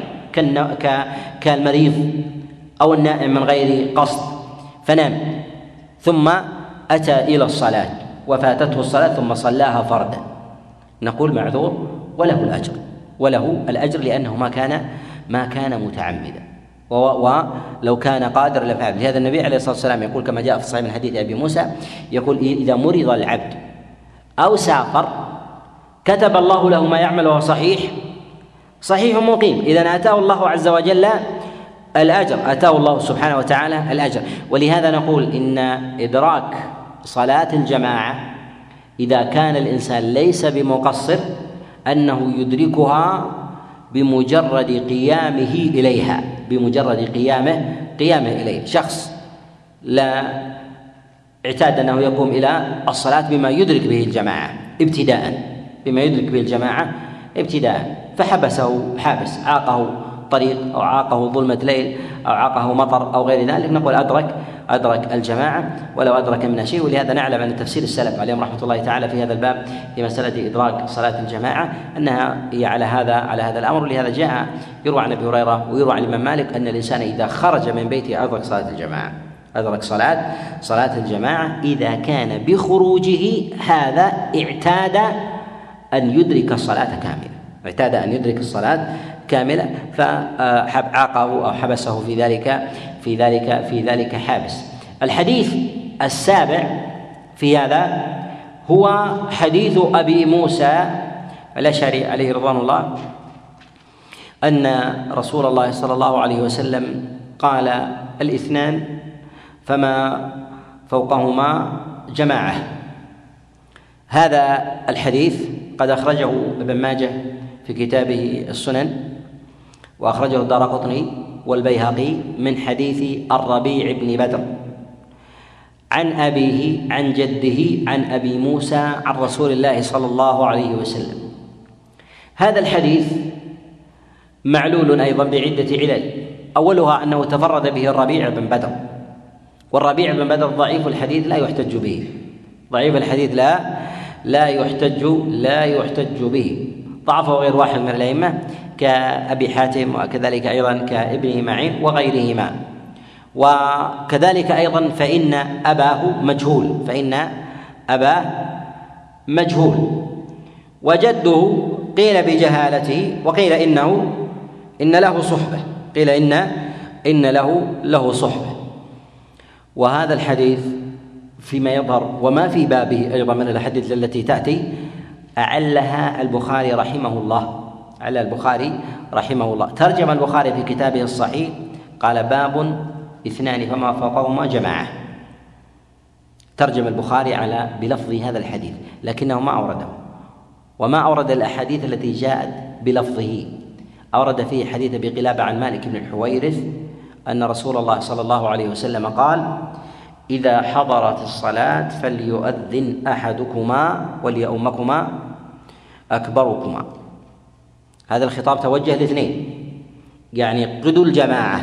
كالمريض أو النائم من غير قصد فنام ثم أتى إلى الصلاة وفاتته الصلاة ثم صلاها فردا، نقول معذور وله الأجر وله الأجر لأنه ما كان ما كان متعمدا ولو كان قادر لفعل. لهذا النبي عليه الصلاة والسلام يقول كما جاء في صحيح من حديث أبي موسى يقول إذا مرض العبد أو سافر كتب الله له ما يعمل وهو صحيح صحيح مقيم، إذن آتاه الله عز وجل الأجر آتاه الله سبحانه وتعالى الأجر. ولهذا نقول إن إدراك صلاة الجماعة إذا كان الإنسان ليس بمقصر أنه يدركها بمجرد قيامه إليها بمجرد قيامه قيامه إليه. شخص لا اعتاد أنه يقوم إلى الصلاة بما يدرك به الجماعة ابتداء بما يدرك به الجماعة ابتداء فحبسه حابس عاقه الطريق أو عاقه ظلمة ليل أو عاقه مطر أو غير ذلك نقول أدرك أدرك الجماعة ولو أدرك من شيء. ولهذا نعلم أن تفسير السلف عليهم رحمة الله تعالى في هذا الباب في مسألة إدراك صلاة الجماعة أنها هي على هذا على هذا الأمر. لهذا جاء يروى عن أبي هريرة ويروى عن الإمام مالك أن الإنسان إذا خرج من بيته أدرك صلاة الجماعة أدرك صلاة صلاة الجماعة إذا كان بخروجه هذا اعتاد أن يدرك الصلاة كاملة اعتاد أن يدرك الصلاة كاملة فعاقه أو حبسه في ذلك في ذلك في ذلك حابس. الحديث السابع في هذا هو حديث أبي موسى الأشعري عليه رضوان الله أن رسول الله صلى الله عليه وسلم قال الاثنان فما فوقهما جماعة. هذا الحديث قد أخرجه ابن ماجه في كتابه السنن وأخرجه الدارقطني والبيهقي من حديث الربيع بن بدر عن أبيه عن جده عن أبي موسى عن رسول الله صلى الله عليه وسلم. هذا الحديث معلول أيضا بعدة علل، أولها أنه تفرد به الربيع بن بدر، والربيع بن بدر ضعيف الحديث لا يحتج به ضعيف الحديث لا لا يحتج لا يحتج به ضعفه غير واحد من الأئمة كأبي حاتم وكذلك أيضا كابن معين وغيرهما. وكذلك أيضا فإن أباه مجهول فإن أباه مجهول وجده قيل بجهالته وقيل إنه إن له صحبة قيل إن إن له له صحبة. وهذا الحديث فيما يظهر وما في بابه أيضا من الأحاديث التي تأتي أعلها البخاري رحمه الله على البخاري رحمه الله. ترجم البخاري في كتابه الصحيح قال باب اثنان فما فوقهما جماعة. ترجم البخاري على بلفظ هذا الحديث لكنه ما أورده وما أورد الأحاديث التي جاءت بلفظه. أورد فيه حديث أبي قلابة عن مالك بن الحويرث أن رسول الله صلى الله عليه وسلم قال إذا حضرت الصلاة فليؤذن أحدكما وليؤمكما أكبركما. هذا الخطاب توجه لاثنين، يعني قدوا الجماعة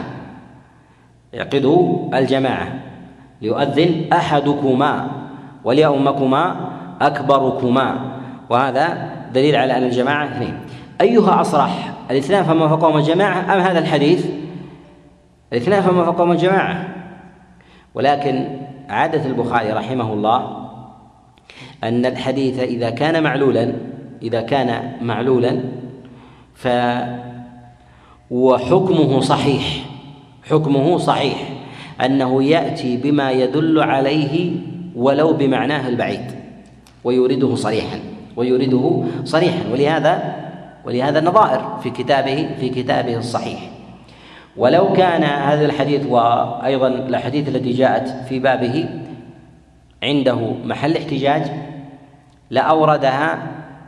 يقدوا الجماعة ليؤذن أحدكما وليؤمكما أكبركما. وهذا دليل على أن الجماعة اثنين. أيها أصرح الاثنان فما فوقهما جماعة أم هذا الحديث الاثنان فما فوقهما جماعة؟ ولكن عادة البخاري رحمه الله أن الحديث إذا كان معلولا إذا كان معلولا ف وحكمه صحيح حكمه صحيح أنه يأتي بما يدل عليه ولو بمعناه البعيد ويريده صريحا ويريده صريحا ولهذا ولهذا النظائر في كتابه في كتابه الصحيح. ولو كان هذا الحديث وأيضا الأحاديث التي جاءت في بابه عنده محل احتجاج لأوردها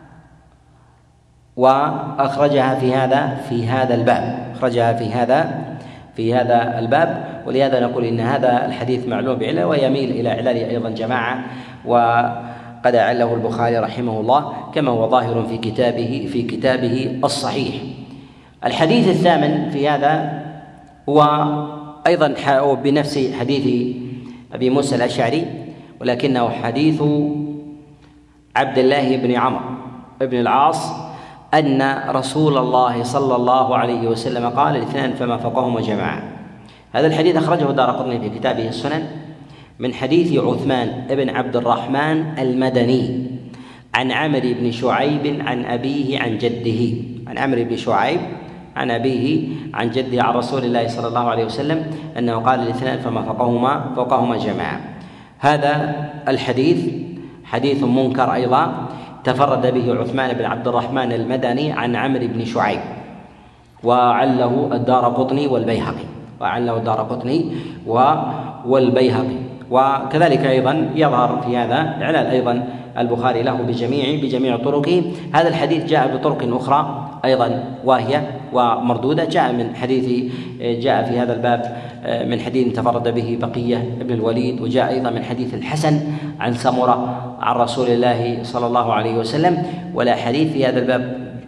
وأخرجها في هذا في هذا الباب أخرجها في هذا في هذا الباب. ولهذا نقول إن هذا الحديث معلوم بعلة ويميل إلى علله أيضا جماعة وقد أعله البخاري رحمه الله كما هو ظاهر في كتابه في كتابه الصحيح. الحديث الثامن في هذا هو أيضا بنفس حديث أبي موسى الأشعري ولكنه حديث عبد الله بن عمرو بن العاص أن رسول الله صلى الله عليه وسلم قال الاثنان فما فوقهما جماعة. هذا الحديث أخرجه الدارقطني في كتابه السنن من حديث عثمان بن عبد الرحمن المدني عن عمرو بن شعيب عن أبيه عن جده عن عمرو بن شعيب عن أبيه عن جده عن رسول الله صلى الله عليه وسلم أنه قال الاثنان فما فوقهما فوقهما جماعة. هذا الحديث حديث منكر أيضا تفرد به عثمان بن عبد الرحمن المدني عن عمرو بن شعيب وعله الدارقطني والبيهقي وعله الدارقطني والبيهقي. وكذلك أيضا يظهر في هذا إعلال أيضا البخاري له بجميع بجميع طرقه. هذا الحديث جاء بطرق أخرى أيضا واهية ومردودة. جاء من حديث جاء في هذا الباب من حديث تفرد به بقية ابن الوليد وجاء أيضا من حديث الحسن عن سمرة عن رسول الله صلى الله عليه وسلم. ولا حديث في هذا الباب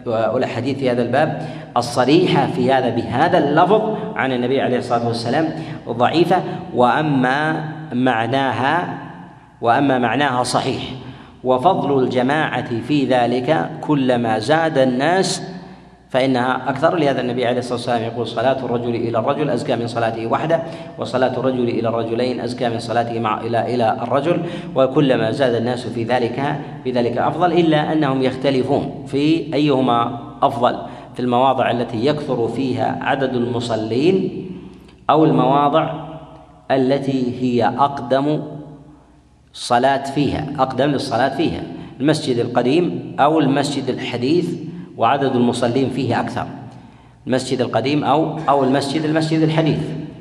والأحاديث في هذا الباب الصريحة في هذا بهذا اللفظ عن النبي عليه الصلاة والسلام ضعيفة، وأما معناها وأما معناها صحيح. وفضل الجماعة في ذلك كلما زاد الناس فإنها أكثر، لهذا النبي عليه الصلاة والسلام يقول: صلاة الرجل إلى الرجل أزكى من صلاته وحده، وصلاة الرجل إلى الرجلين أزكى من صلاته مع إلى إلى الرجل. وكلما زاد الناس في ذلك في ذلك أفضل، إلا أنهم يختلفون في أيهما أفضل، في المواضع التي يكثر فيها عدد المصلين أو المواضع التي هي أقدم صلاة فيها أقدم للصلاة فيها، المسجد القديم أو المسجد الحديث وعدد المصلين فيه أكثر، المسجد القديم أو أو المسجد المسجد الحديث.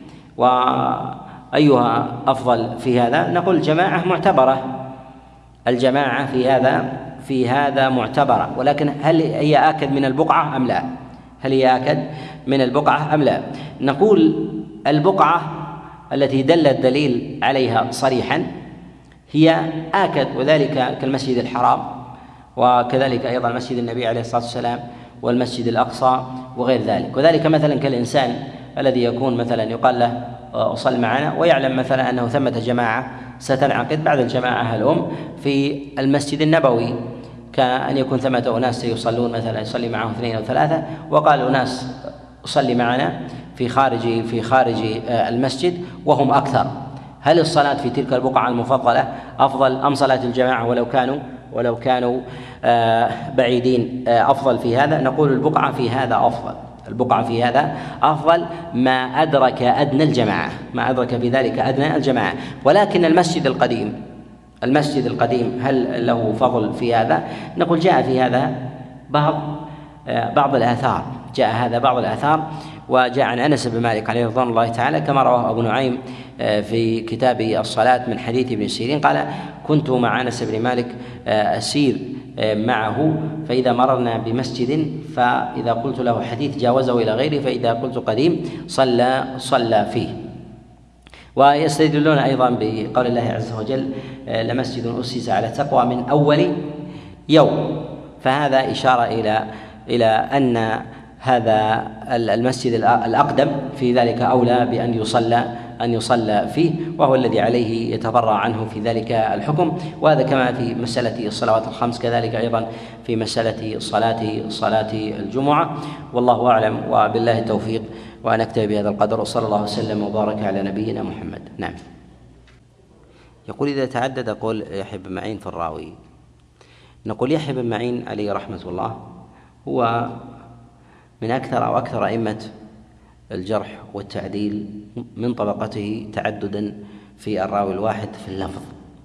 وأيها أفضل في هذا؟ نقول الجماعة معتبرة، الجماعة في هذا في هذا معتبرة، ولكن هل هي آكد من البقعة أم لا؟ هل هي آكد من البقعة أم لا؟ نقول البقعة التي دل الدليل عليها صريحا هي آكد، وذلك كالمسجد الحرام، وكذلك أيضا مسجد النبي عليه الصلاة والسلام والمسجد الأقصى وغير ذلك. وذلك مثلا كالإنسان الذي يكون مثلا يقال له أصل معنا، ويعلم مثلا أنه ثمة جماعة ستنعقد بعد الجماعة الأم في المسجد النبوي، كأن يكون ثمة أناس سيصلون مثلا يصلي معهم اثنين أو ثلاثة، وقال أناس صلي معنا في خارج في خارج المسجد وهم أكثر، هل الصلاة في تلك البقعة المفضلة أفضل أم صلاة الجماعة ولو كانوا ولو كانوا بعيدين أفضل في هذا؟ نقول البقعة في هذا أفضل، البقعة في هذا أفضل ما أدرك أدنى الجماعة، ما أدرك في ذلك أدنى الجماعة. ولكن المسجد القديم المسجد القديم هل له فضل في هذا؟ نقول جاء في هذا بعض بعض الآثار، جاء هذا بعض الآثار، وجاء عن أنس بن مالك عليه رضوان الله تعالى كما رواه أبو نعيم في كتاب الصلاة من حديث ابن سيرين قال: كنت مع أنس بن مالك أسير معه، فإذا مررنا بمسجد فإذا قلت له حديث جاوزه إلى غيره، فإذا قلت قديم صلى صلى فيه. ويستدلون أيضا بقول الله عز وجل: لمسجد أسس على التقوى من أول يوم، فهذا إشارة إلى إلى أن هذا المسجد الأقدم في ذلك أولى بأن يصلى أن يصلى فيه، وهو الذي عليه يتبرع عنه في ذلك الحكم. وهذا كما في مسألة الصلوات الخمس كذلك أيضا في مسألة صلاة صلاة الجمعة. والله أعلم وبالله التوفيق، ونكتفي بهذا القدر، وصلى الله وسلم وبارك على نبينا محمد. نعم. يقول: إذا تعدد قول يحيى بن معين في الراوي، نقول يحيى بن معين عليه رحمة الله هو من أكثر أو أكثر أئمة الجرح والتعديل من طبقته تعددا في الراوي الواحد في اللفظ.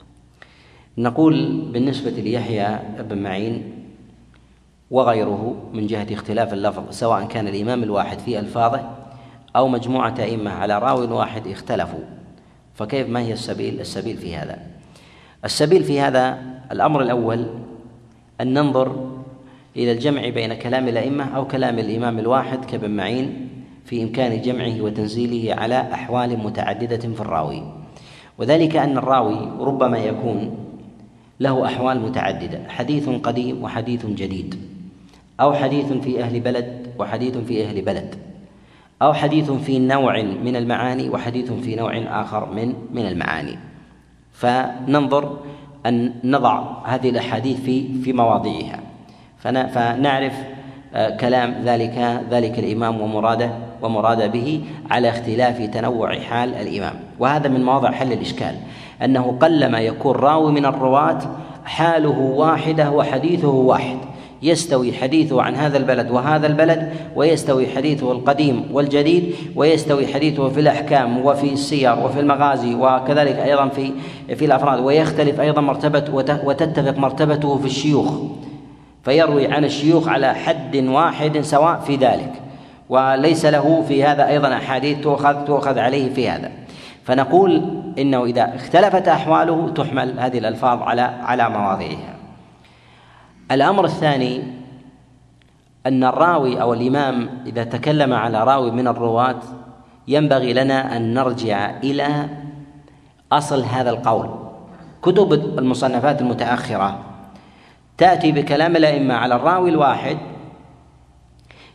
نقول بالنسبة ليحيى بن معين وغيره من جهة اختلاف اللفظ، سواء كان الإمام الواحد في ألفاظه أو مجموعة أئمة على راوي واحد اختلفوا، فكيف ما هي السبيل السبيل في هذا؟ السبيل في هذا الأمر الأول أن ننظر إلى الجمع بين كلام الأئمة أو كلام الإمام الواحد كابن معين في إمكان جمعه وتنزيله على أحوال متعددة في الراوي، وذلك أن الراوي ربما يكون له أحوال متعددة، حديث قديم وحديث جديد، أو حديث في أهل بلد وحديث في أهل بلد، أو حديث في نوع من المعاني وحديث في نوع آخر من من المعاني. فننظر أن نضع هذه الأحاديث في في مواضعها، فنعرف كلام ذلك ذلك الإمام ومراده ومراد به على اختلاف تنوع حال الإمام. وهذا من مواضع حل الإشكال، أنه قلما يكون راوي من الرواة حاله واحدة وحديثه واحد، يستوي حديثه عن هذا البلد وهذا البلد، ويستوي حديثه القديم والجديد، ويستوي حديثه في الأحكام وفي السير وفي المغازي، وكذلك أيضا في في الأفراد، ويختلف أيضا مرتبة وتتفق مرتبته في الشيوخ، فيروي عن الشيوخ على حد واحد سواء في ذلك، وليس له في هذا أيضا أحاديث تؤخذ تؤخذ عليه في هذا. فنقول إنه إذا اختلفت أحواله تحمل هذه الألفاظ على على مواضعها. الأمر الثاني أن الراوي أو الإمام إذا تكلم على راوي من الرواة ينبغي لنا أن نرجع إلى أصل هذا القول. كتب المصنفات المتأخرة تأتي بكلام الأئمة على الراوي الواحد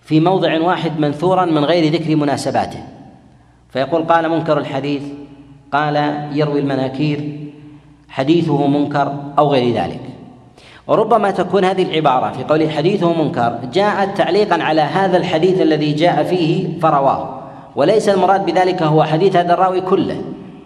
في موضع واحد منثورا من غير ذكر مناسباته، فيقول قال منكر الحديث، قال يروي المناكير، حديثه منكر أو غير ذلك. وربما تكون هذه العبارة في قوله حديثه منكر جاءت تعليقا على هذا الحديث الذي جاء فيه فرواه، وليس المراد بذلك هو حديث هذا الراوي كله.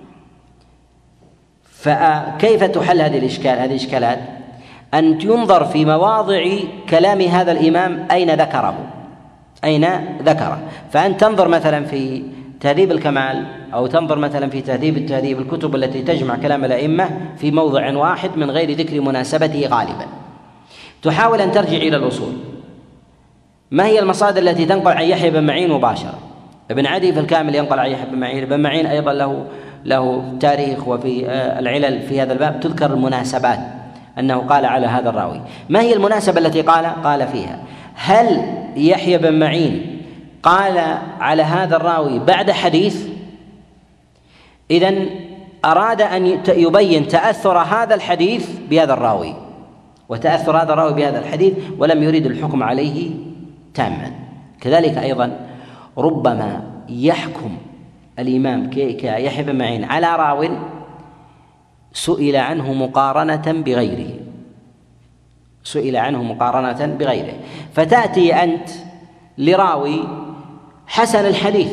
فكيف تحل هذه الإشكال هذه الإشكالات؟ أن ينظر في مواضع كلام هذا الإمام أين ذكره أين ذكره فأن تنظر مثلا في تهذيب الكمال أو تنظر مثلا في تهذيب التهذيب، الكتب التي تجمع كلام الأئمة في موضع واحد من غير ذكر مناسبته غالبا. تحاول أن ترجع إلى الأصول. ما هي المصادر التي تنقل عن يحيى بن معين مباشرة؟ ابن عدي في الكامل ينقل عن يحيى بن معين، ابن معين أيضا له له تاريخ، وفي العلل في هذا الباب تذكر المناسبات أنه قال على هذا الراوي. ما هي المناسبة التي قال قال فيها؟ هل يحيى بن معين قال على هذا الراوي بعد حديث؟ إذن أراد أن يبين تأثر هذا الحديث بهذا الراوي وتأثر هذا الراوي بهذا الحديث، ولم يريد الحكم عليه تاما. كذلك أيضا ربما يحكم الإمام كيحيى بن معين على راو سئل عنه مقارنة بغيره سئل عنه مقارنة بغيره فتأتي أنت لراوي حسن الحديث،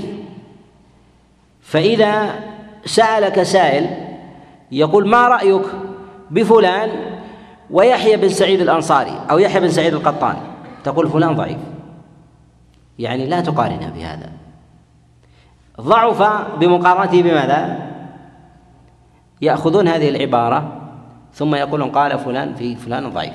فإذا سألك سائل يقول ما رأيك بفلان ويحيى بن سعيد الأنصاري أو يحيى بن سعيد القطان، تقول فلان ضعيف، يعني لا تقارنه بهذا، ضعف بمقارنته بماذا؟ يأخذون هذه العبارة ثم يقولون قال فلان في فلان ضعيف.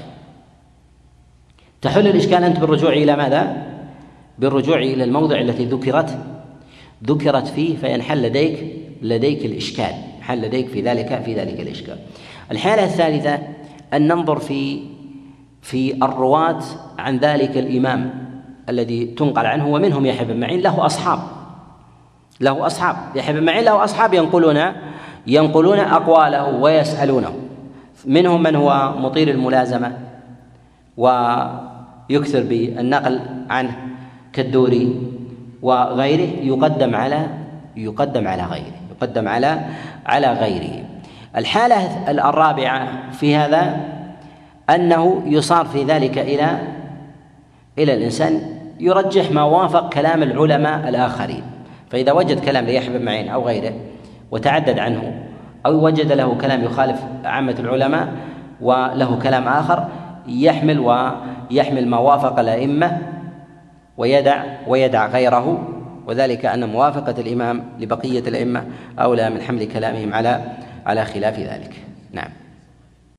تحل الإشكال أنت بالرجوع إلى ماذا؟ بالرجوع إلى الموضع التي ذكرت ذكرت فيه، فينحل لديك لديك الإشكال، حل لديك في ذلك في ذلك الإشكال. الحالة الثالثة أن ننظر في في الرواة عن ذلك الإمام الذي تنقل عنه، ومنهم يحيى بن معين له أصحاب له أصحاب يحيى بن معين له أصحاب ينقلون ينقلون أقواله ويسألونه، منهم من هو مطيل الملازمة ويكثر بالنقل عنه كالدوري وغيره، يقدم على يقدم على غيره يقدم على على غيره. الحالة الرابعة في هذا أنه يصار في ذلك إلى إلى الإنسان يرجح ما وافق كلام العلماء الآخرين، فإذا وجد كلام ليحيى بن معين أو غيره وتعدد عنه، أو وجد له كلام يخالف عامة العلماء وله كلام آخر، يحمل ويحمل ما وافق الأئمة ويدع ويدع غيره، وذلك أن موافقة الإمام لبقية الأئمة أولى من حمل كلامهم على على خلاف ذلك. نعم.